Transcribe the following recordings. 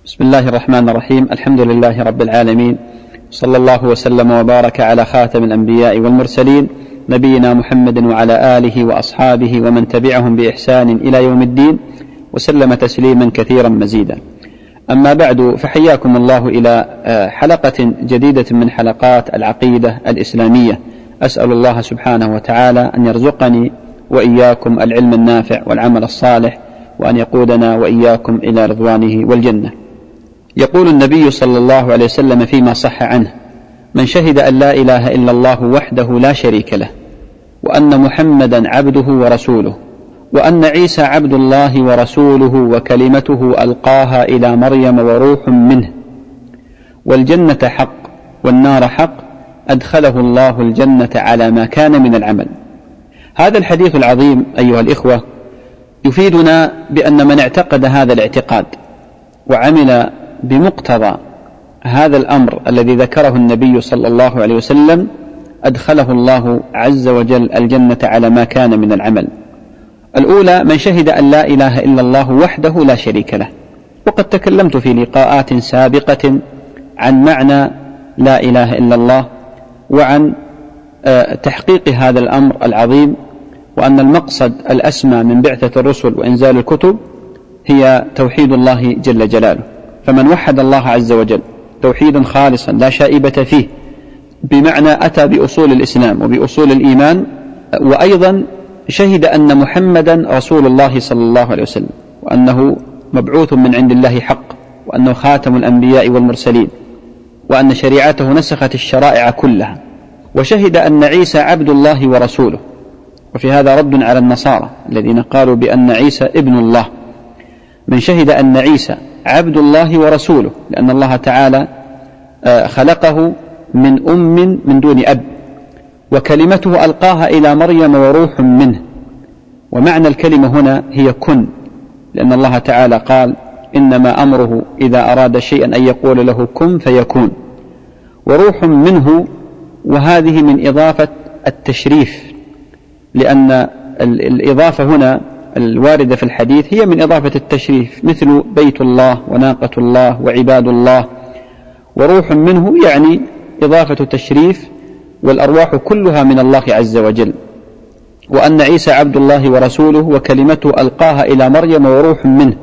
بسم الله الرحمن الرحيم. الحمد لله رب العالمين، صلى الله وسلم وبارك على خاتم الأنبياء والمرسلين نبينا محمد وعلى آله وأصحابه ومن تبعهم بإحسان إلى يوم الدين، وسلم تسليما كثيرا مزيدا. أما بعد، فحياكم الله إلى حلقة جديدة من حلقات العقيدة الإسلامية. أسأل الله سبحانه وتعالى أن يرزقني وإياكم العلم النافع والعمل الصالح، وأن يقودنا وإياكم إلى رضوانه والجنة. يقول النبي صلى الله عليه وسلم فيما صح عنه: من شهد أن لا إله إلا الله وحده لا شريك له، وأن محمدا عبده ورسوله، وأن عيسى عبد الله ورسوله وكلمته ألقاها إلى مريم وروح منه، والجنة حق والنار حق، أدخله الله الجنة على ما كان من العمل. هذا الحديث العظيم أيها الإخوة يفيدنا بأن من اعتقد هذا الاعتقاد وعمل بمقتضى هذا الأمر الذي ذكره النبي صلى الله عليه وسلم، أدخله الله عز وجل الجنة على ما كان من العمل. الأولى: من شهد أن لا إله إلا الله وحده لا شريك له. وقد تكلمت في لقاءات سابقة عن معنى لا إله إلا الله، وعن تحقيق هذا الأمر العظيم، وأن المقصد الأسمى من بعثة الرسل وإنزال الكتب هي توحيد الله جل جلاله. فمن وحد الله عز وجل توحيدا خالصا لا شائبة فيه، بمعنى أتى بأصول الإسلام وبأصول الإيمان، وأيضا شهد أن محمدا رسول الله صلى الله عليه وسلم، وأنه مبعوث من عند الله حق، وأنه خاتم الأنبياء والمرسلين، وأن شريعته نسخت الشرائع كلها، وشهد أن عيسى عبد الله ورسوله. وفي هذا رد على النصارى الذين قالوا بأن عيسى ابن الله. من شهد أن عيسى عبد الله ورسوله، لأن الله تعالى خلقه من أم من دون أب، وكلمته ألقاها إلى مريم وروح منه. ومعنى الكلمة هنا هي كن، لأن الله تعالى قال: إنما أمره إذا أراد شيئا أن يقول له كن فيكون. وروح منه، وهذه من إضافة التشريف، لأن الإضافة هنا الواردة في الحديث هي من إضافة التشريف، مثل بيت الله وناقة الله وعباد الله. وروح منه يعني إضافة تشريف، والأرواح كلها من الله عز وجل. وأن عيسى عبد الله ورسوله وكلمته ألقاها إلى مريم وروح منه.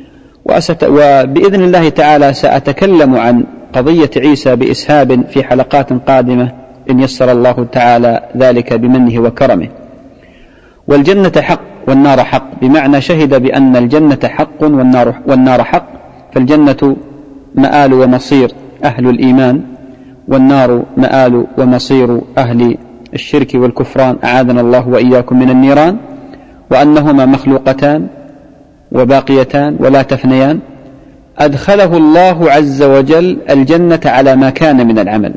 وبإذن الله تعالى سأتكلم عن قضية عيسى بإسهاب في حلقات قادمة إن يسر الله تعالى ذلك بمنه وكرمه. والجنة حق والنار حق، بمعنى شهد بأن الجنة حق والنار حق، فالجنة مآل ومصير أهل الإيمان، والنار مآل ومصير أهل الشرك والكفران، أعاذنا الله وإياكم من النيران. وأنهما مخلوقتان وباقيتان ولا تفنيان، أدخله الله عز وجل الجنة على ما كان من العمل.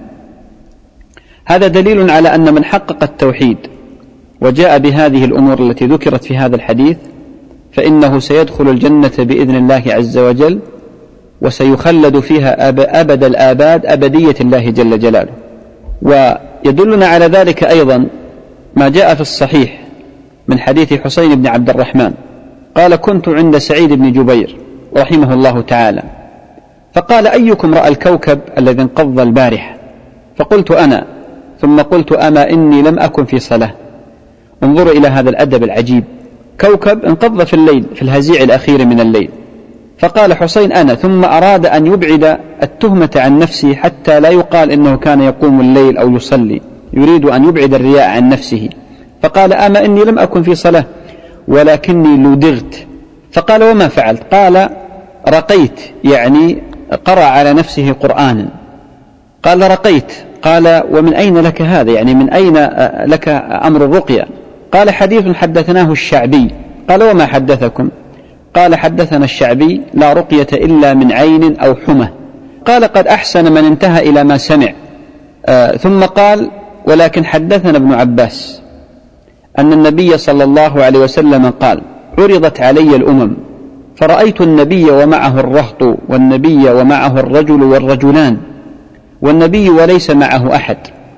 هذا دليل على أن من حقق التوحيد وجاء بهذه الأمور التي ذكرت في هذا الحديث، فإنه سيدخل الجنة بإذن الله عز وجل، وسيخلد فيها أبد الآباد، أبدية الله جل جلاله. ويدلنا على ذلك أيضا ما جاء في الصحيح من حديث حسين بن عبد الرحمن قال: كنت عند سعيد بن جبير رحمه الله تعالى، فقال: أيكم رأى الكوكب الذي انقض البارحة؟ فقلت: أنا. ثم قلت: أما إني لم أكن في صلاة. انظروا إلى هذا الأدب العجيب، كوكب انقض في الليل، في الهزيع الأخير من الليل. فقال حسين: أنا. ثم أراد أن يبعد التهمة عن نفسه حتى لا يقال إنه كان يقوم الليل أو يصلي، يريد أن يبعد الرياء عن نفسه. فقال: أما إني لم أكن في صلاة ولكني لدغت. فقال: وما فعلت؟ قال: رقيت، يعني قرأ على نفسه قرآنا. قال: رقيت. قال: ومن أين لك هذا؟ يعني من أين لك أمر الرقية؟ قال: حديث حدثناه الشعبي. قال: وما حدثكم؟ قال: حدثنا الشعبي: لا رقية إلا من عين أو حمى. قال: قد أحسن من انتهى إلى ما سمع. ثم قال: ولكن حدثنا ابن عباس أن النبي صلى الله عليه وسلم قال: عرضت علي الأمم فرأيت النبي ومعه الرهط، والنبي ومعه الرجل والرجلان، والنبي وليس معه أحد.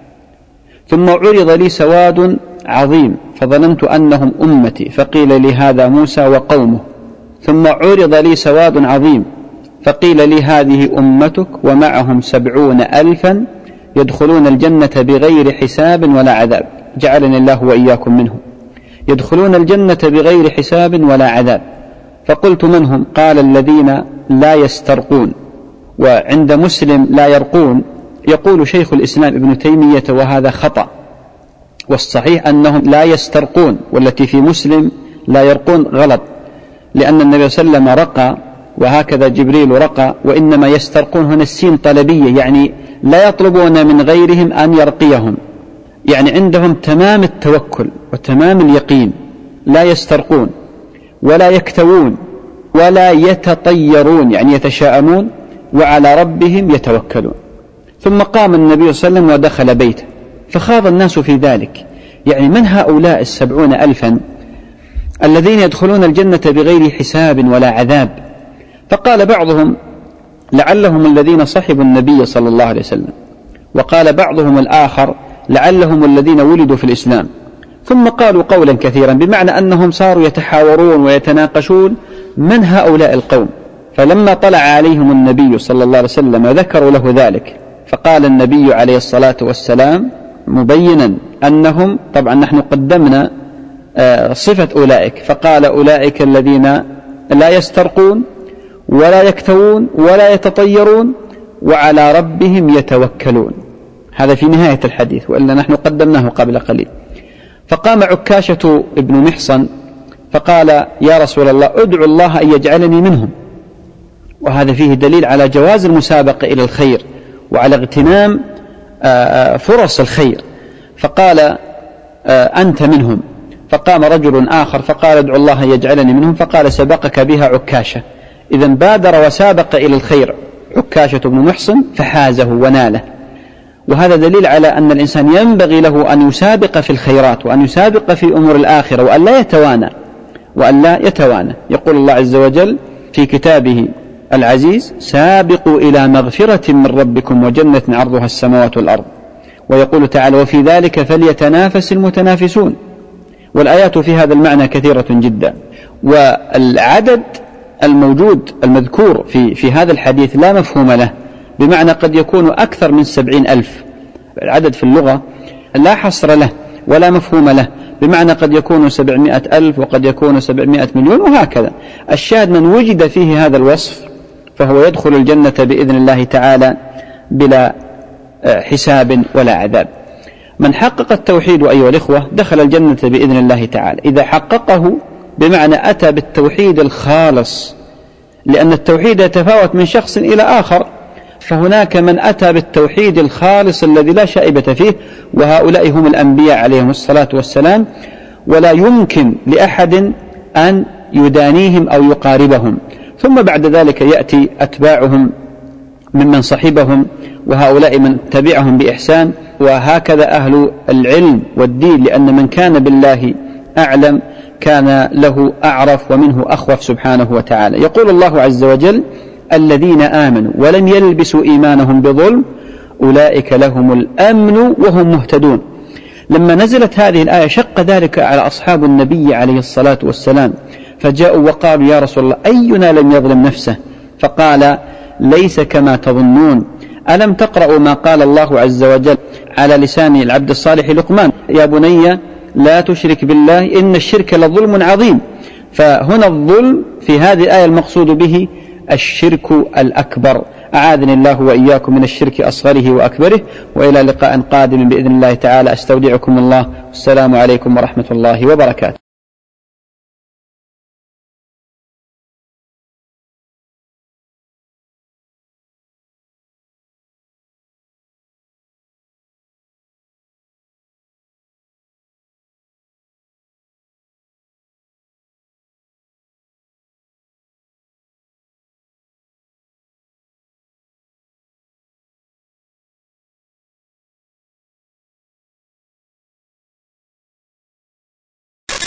ثم عرض لي سواد عظيم فظننت أنهم أمتي، فقيل لي: هذا موسى وقومه. ثم عرض لي سواد عظيم فقيل لي هذه أمتك ومعهم 70,000 يدخلون الجنة بغير حساب ولا عذاب، جعلني الله وإياكم منهم، يدخلون الجنة بغير حساب ولا عذاب. فقلت من هم؟ قال الذين لا يسترقون. وعند مسلم لا يرقون، يقول شيخ الإسلام ابن تيمية وهذا خطأ، والصحيح أنهم لا يسترقون، والتي في مسلم لا يرقون غلط، لأن النبي صلى الله عليه وسلم رقى وهكذا جبريل رقى، وإنما يسترقون هنا السين طلبية، يعني لا يطلبون من غيرهم أن يرقيهم، يعني عندهم تمام التوكل وتمام اليقين، لا يسترقون ولا يكتوون ولا يتطيرون يعني يتشاءمون، وعلى ربهم يتوكلون. ثم قام النبي صلى الله عليه وسلم ودخل بيته، فخاض الناس في ذلك، يعني من هؤلاء 70,000 الذين يدخلون الجنة بغير حساب ولا عذاب؟ فقال بعضهم لعلهم الذين صحبوا النبي صلى الله عليه وسلم، وقال بعضهم الآخر لعلهم الذين ولدوا في الإسلام، ثم قالوا قولا كثيرا، بمعنى أنهم صاروا يتحاورون ويتناقشون من هؤلاء القوم. فلما طلع عليهم النبي صلى الله عليه وسلم ذكروا له ذلك، فقال النبي عليه الصلاة والسلام مبينا أنهم، طبعا نحن قدمنا صفة أولئك، فقال أولئك الذين لا يسترقون ولا يكتوون ولا يتطيرون وعلى ربهم يتوكلون. هذا في نهاية الحديث، وإلا نحن قدمناه قبل قليل. فقام عكاشة ابن محصن فقال يا رسول الله ادعو الله أن يجعلني منهم، وهذا فيه دليل على جواز المسابقة إلى الخير وعلى اغتنام فرص الخير. فقال أنت منهم. فقام رجل آخر فقال ادعو الله أن يجعلني منهم، فقال سبقك بها عكاشة. إذن بادر وسابق إلى الخير عكاشة بن محصن فحازه وناله، وهذا دليل على أن الإنسان ينبغي له أن يسابق في الخيرات وأن يسابق في أمور الآخرة وأن لا يتوانى. يقول الله عز وجل في كتابه العزيز سابقوا إلى مغفرة من ربكم وجنة عرضها السماوات والأرض، ويقول تعالى وفي ذلك فليتنافس المتنافسون. والآيات في هذا المعنى كثيرة جدا، والعدد الموجود المذكور في هذا الحديث لا مفهوم له، بمعنى قد يكون أكثر من 70,000. العدد في اللغة لا حصر له ولا مفهوم له، بمعنى قد يكون 700,000 وقد يكون 700 مليون وهكذا. الشاهد من وجد فيه هذا الوصف فهو يدخل الجنة بإذن الله تعالى بلا حساب ولا عذاب. من حقق التوحيد أيها الإخوة دخل الجنة بإذن الله تعالى، إذا حققه بمعنى أتى بالتوحيد الخالص، لأن التوحيد يتفاوت من شخص إلى آخر، فهناك من أتى بالتوحيد الخالص الذي لا شائبة فيه، وهؤلاء هم الأنبياء عليهم الصلاة والسلام، ولا يمكن لأحد أن يدانيهم أو يقاربهم. ثم بعد ذلك يأتي أتباعهم ممن صحبهم، وهؤلاء من تبعهم بإحسان، وهكذا أهل العلم والدين، لأن من كان بالله أعلم كان له أعرف ومنه أخوف سبحانه وتعالى. يقول الله عز وجل الذين آمنوا ولم يلبسوا إيمانهم بظلم أولئك لهم الأمن وهم مهتدون. لما نزلت هذه الآية شق ذلك على أصحاب النبي عليه الصلاة والسلام، فجاءوا وقالوا يا رسول الله أينا لم يظلم نفسه؟ فقال ليس كما تظنون. ألم تقرأوا ما قال الله عز وجل على لسان العبد الصالح لقمان يا بني لا تشرك بالله إن الشرك لظلم عظيم. فهنا الظلم في هذه الآية المقصود به الشرك الأكبر. أعاذني الله وإياكم من الشرك أصغره وأكبره، وإلى لقاء قادم بإذن الله تعالى. أستودعكم الله، والسلام عليكم ورحمة الله وبركاته.